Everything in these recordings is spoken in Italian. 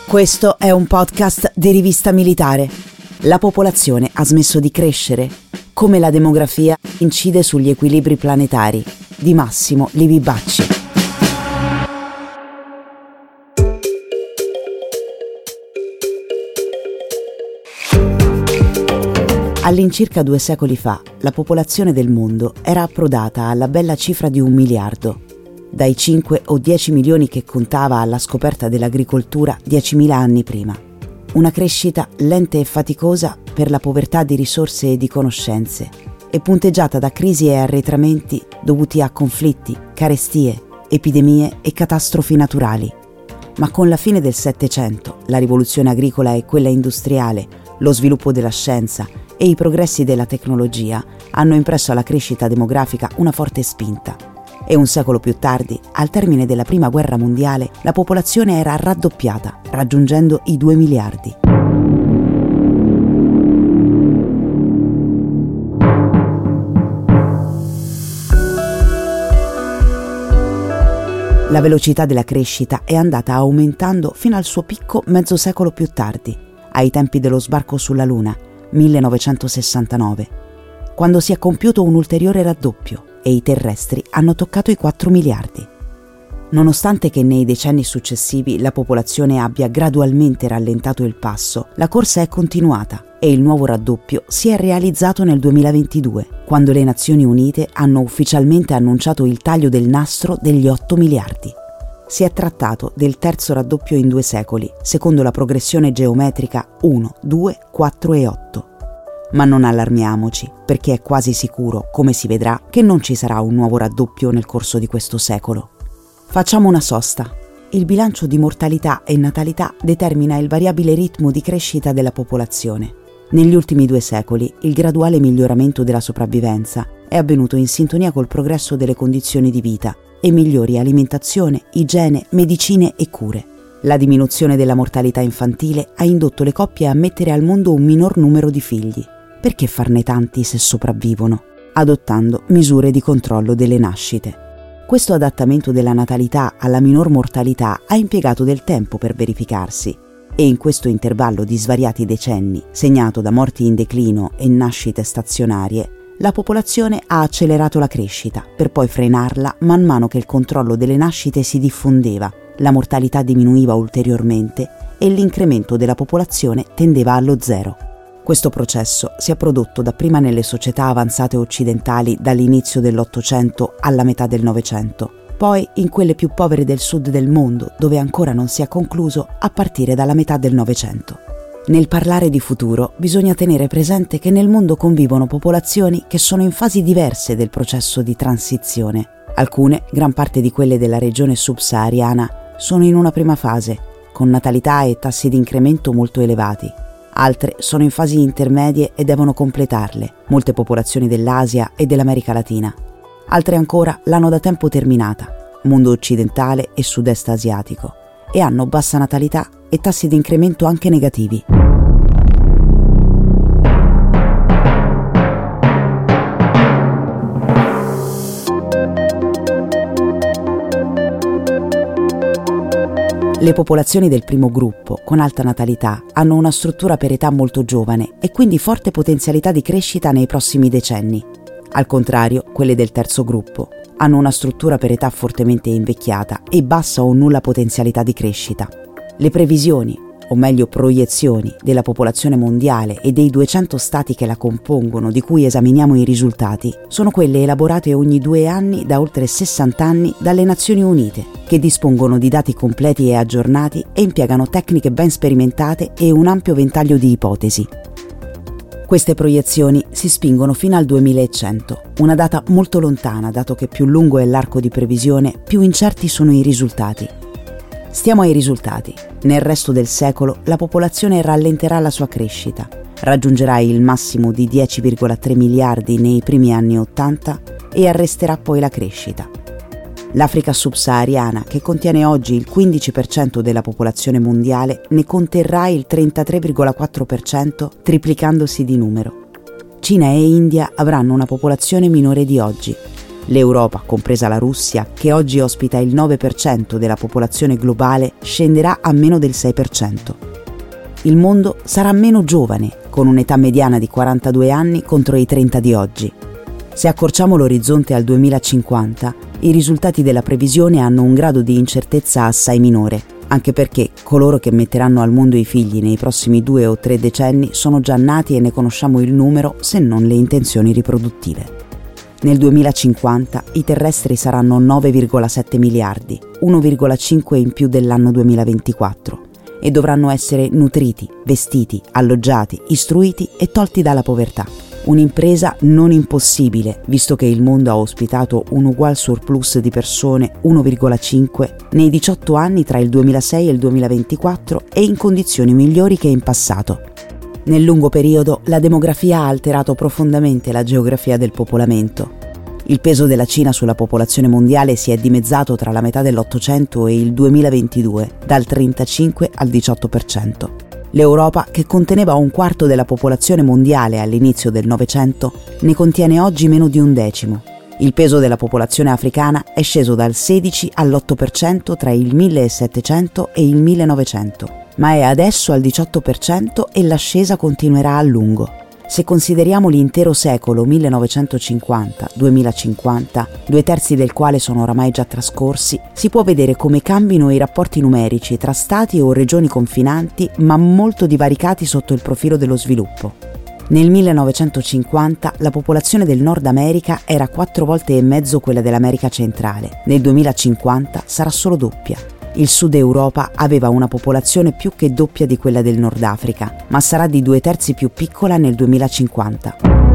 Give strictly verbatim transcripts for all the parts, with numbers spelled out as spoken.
Questo è un podcast di Rivista Militare. La popolazione ha smesso di crescere? Come la demografia incide sugli equilibri planetari? Di Massimo Livi Bacci. All'incirca due secoli fa, la popolazione del mondo era approdata alla bella cifra di un miliardo. Dai cinque o dieci milioni che contava alla scoperta dell'agricoltura diecimila anni prima. Una crescita lenta e faticosa per la povertà di risorse e di conoscenze, e punteggiata da crisi e arretramenti dovuti a conflitti, carestie, epidemie e catastrofi naturali. Ma con la fine del Settecento, la rivoluzione agricola e quella industriale, lo sviluppo della scienza e i progressi della tecnologia hanno impresso alla crescita demografica una forte spinta. E un secolo più tardi, al termine della Prima Guerra Mondiale, la popolazione era raddoppiata, raggiungendo i due miliardi. La velocità della crescita è andata aumentando fino al suo picco mezzo secolo più tardi, ai tempi dello sbarco sulla Luna, millenovecentosessantanove, quando si è compiuto un ulteriore raddoppio e i terrestri hanno toccato i quattro miliardi. Nonostante che nei decenni successivi la popolazione abbia gradualmente rallentato il passo, la corsa è continuata e il nuovo raddoppio si è realizzato nel duemilaventidue, quando le Nazioni Unite hanno ufficialmente annunciato il taglio del nastro degli otto miliardi. Si è trattato del terzo raddoppio in due secoli, secondo la progressione geometrica uno, due, quattro e otto. Ma non allarmiamoci, perché è quasi sicuro, come si vedrà, che non ci sarà un nuovo raddoppio nel corso di questo secolo. Facciamo una sosta. Il bilancio di mortalità e natalità determina il variabile ritmo di crescita della popolazione. Negli ultimi due secoli, il graduale miglioramento della sopravvivenza è avvenuto in sintonia col progresso delle condizioni di vita e migliori alimentazione, igiene, medicine e cure. La diminuzione della mortalità infantile ha indotto le coppie a mettere al mondo un minor numero di figli. Perché farne tanti se sopravvivono? Adottando misure di controllo delle nascite. Questo adattamento della natalità alla minor mortalità ha impiegato del tempo per verificarsi e in questo intervallo di svariati decenni, segnato da morti in declino e nascite stazionarie, la popolazione ha accelerato la crescita per poi frenarla man mano che il controllo delle nascite si diffondeva, la mortalità diminuiva ulteriormente e l'incremento della popolazione tendeva allo zero. Questo processo si è prodotto dapprima nelle società avanzate occidentali dall'inizio dell'Ottocento alla metà del Novecento, poi in quelle più povere del sud del mondo, dove ancora non si è concluso, a partire dalla metà del Novecento. Nel parlare di futuro bisogna tenere presente che nel mondo convivono popolazioni che sono in fasi diverse del processo di transizione. Alcune, gran parte di quelle della regione subsahariana, sono in una prima fase, con natalità e tassi di incremento molto elevati. Altre sono in fasi intermedie e devono completarle, molte popolazioni dell'Asia e dell'America Latina. Altre ancora l'hanno da tempo terminata, mondo occidentale e sud-est asiatico, e hanno bassa natalità e tassi di incremento anche negativi. Le popolazioni del primo gruppo, con alta natalità, hanno una struttura per età molto giovane e quindi forte potenzialità di crescita nei prossimi decenni. Al contrario, quelle del terzo gruppo hanno una struttura per età fortemente invecchiata e bassa o nulla potenzialità di crescita. Le previsioni, o meglio proiezioni, della popolazione mondiale e dei duecento stati che la compongono, di cui esaminiamo i risultati, sono quelle elaborate ogni due anni da oltre sessanta anni dalle Nazioni Unite, che dispongono di dati completi e aggiornati e impiegano tecniche ben sperimentate e un ampio ventaglio di ipotesi. Queste proiezioni si spingono fino al duemilacento, una data molto lontana, dato che più lungo è l'arco di previsione, più incerti sono i risultati. Stiamo ai risultati. Nel resto del secolo la popolazione rallenterà la sua crescita, raggiungerà il massimo di dieci virgola tre miliardi nei primi anni ottanta e arresterà poi la crescita. L'Africa subsahariana, che contiene oggi il quindici per cento della popolazione mondiale, ne conterrà il trentatré virgola quattro per cento, triplicandosi di numero. Cina e India avranno una popolazione minore di oggi, L'Europa, compresa la Russia, che oggi ospita il nove per cento della popolazione globale, scenderà a meno del sei per cento. Il mondo sarà meno giovane, con un'età mediana di quarantadue anni contro i trenta di oggi. Se accorciamo l'orizzonte al duemilacinquanta, i risultati della previsione hanno un grado di incertezza assai minore, anche perché coloro che metteranno al mondo i figli nei prossimi due o tre decenni sono già nati e ne conosciamo il numero, se non le intenzioni riproduttive. Nel duemilacinquanta i terrestri saranno nove virgola sette miliardi, uno virgola cinque in più dell'anno duemilaventiquattro, e dovranno essere nutriti, vestiti, alloggiati, istruiti e tolti dalla povertà. Un'impresa non impossibile, visto che il mondo ha ospitato un ugual surplus di persone, uno virgola cinque, nei diciotto anni tra il duemilasei e il duemilaventiquattro e in condizioni migliori che in passato. Nel lungo periodo la demografia ha alterato profondamente la geografia del popolamento. Il peso della Cina sulla popolazione mondiale si è dimezzato tra la metà dell'Ottocento e il duemilaventidue, dal trentacinque al diciotto per cento. L'Europa, che conteneva un quarto della popolazione mondiale all'inizio del Novecento, ne contiene oggi meno di un decimo. Il peso della popolazione africana è sceso dal sedici all'otto per cento tra il millesettecento e il millenovecento, ma è adesso al diciotto per cento e l'ascesa continuerà a lungo. Se consideriamo l'intero secolo millenovecentocinquanta duemilacinquanta, due terzi del quale sono oramai già trascorsi, si può vedere come cambino i rapporti numerici tra stati o regioni confinanti, ma molto divaricati sotto il profilo dello sviluppo. Nel millenovecentocinquanta la popolazione del Nord America era quattro volte e mezzo quella dell'America centrale, nel duemilacinquanta sarà solo doppia. Il Sud Europa aveva una popolazione più che doppia di quella del Nord Africa, ma sarà di due terzi più piccola nel duemilacinquanta.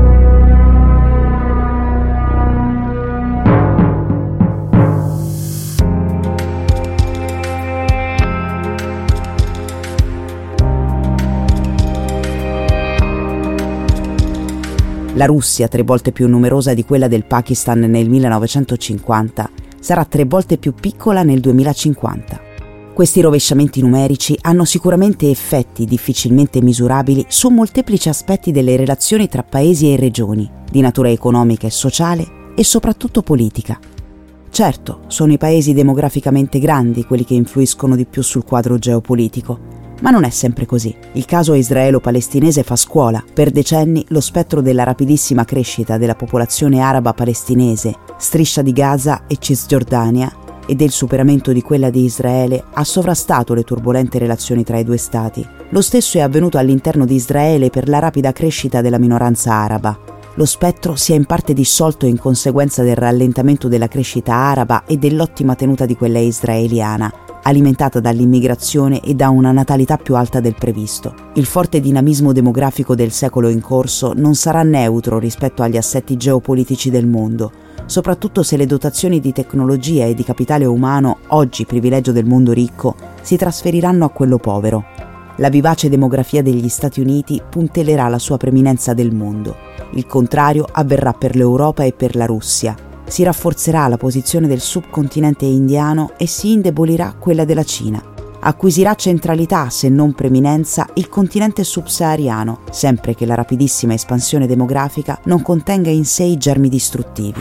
La Russia, tre volte più numerosa di quella del Pakistan nel millenovecentocinquanta, sarà tre volte più piccola nel duemilacinquanta. Questi rovesciamenti numerici hanno sicuramente effetti difficilmente misurabili su molteplici aspetti delle relazioni tra paesi e regioni, di natura economica e sociale e soprattutto politica. Certo, sono i paesi demograficamente grandi quelli che influiscono di più sul quadro geopolitico, ma non è sempre così. Il caso israelo-palestinese fa scuola. Per decenni lo spettro della rapidissima crescita della popolazione araba palestinese, striscia di Gaza e Cisgiordania, e del superamento di quella di Israele ha sovrastato le turbolente relazioni tra i due stati. Lo stesso è avvenuto all'interno di Israele per la rapida crescita della minoranza araba. Lo spettro si è in parte dissolto in conseguenza del rallentamento della crescita araba e dell'ottima tenuta di quella israeliana, alimentata dall'immigrazione e da una natalità più alta del previsto. Il forte dinamismo demografico del secolo in corso non sarà neutro rispetto agli assetti geopolitici del mondo, soprattutto se le dotazioni di tecnologia e di capitale umano, oggi privilegio del mondo ricco, si trasferiranno a quello povero. La vivace demografia degli Stati Uniti puntellerà la sua preminenza del mondo. Il contrario avverrà per l'Europa e per la Russia. Si rafforzerà la posizione del subcontinente indiano e si indebolirà quella della Cina. Acquisirà centralità, se non preminenza, il continente subsahariano, sempre che la rapidissima espansione demografica non contenga in sé i germi distruttivi.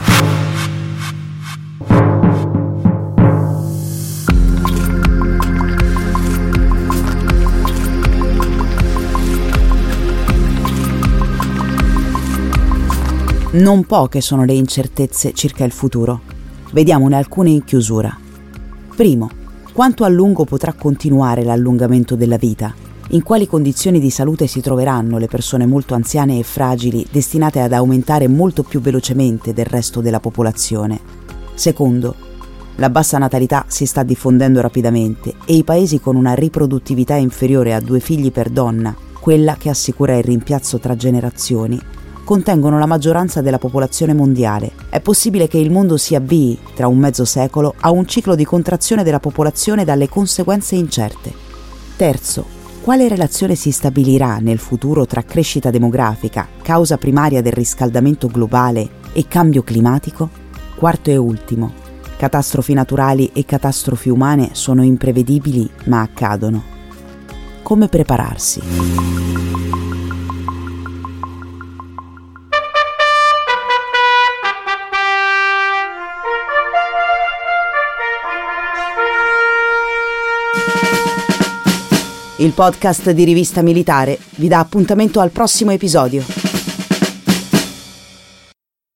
Non poche sono le incertezze circa il futuro. Vediamone alcune in chiusura. Primo, quanto a lungo potrà continuare l'allungamento della vita? In quali condizioni di salute si troveranno le persone molto anziane e fragili destinate ad aumentare molto più velocemente del resto della popolazione? Secondo, la bassa natalità si sta diffondendo rapidamente e i paesi con una riproduttività inferiore a due figli per donna, quella che assicura il rimpiazzo tra generazioni, contengono la maggioranza della popolazione mondiale. È possibile che il mondo si avvii, tra un mezzo secolo, a un ciclo di contrazione della popolazione dalle conseguenze incerte. Terzo, quale relazione si stabilirà nel futuro tra crescita demografica, causa primaria del riscaldamento globale, e cambio climatico? Quarto e ultimo, catastrofi naturali e catastrofi umane sono imprevedibili ma accadono. Come prepararsi? Il podcast di Rivista Militare vi dà appuntamento al prossimo episodio.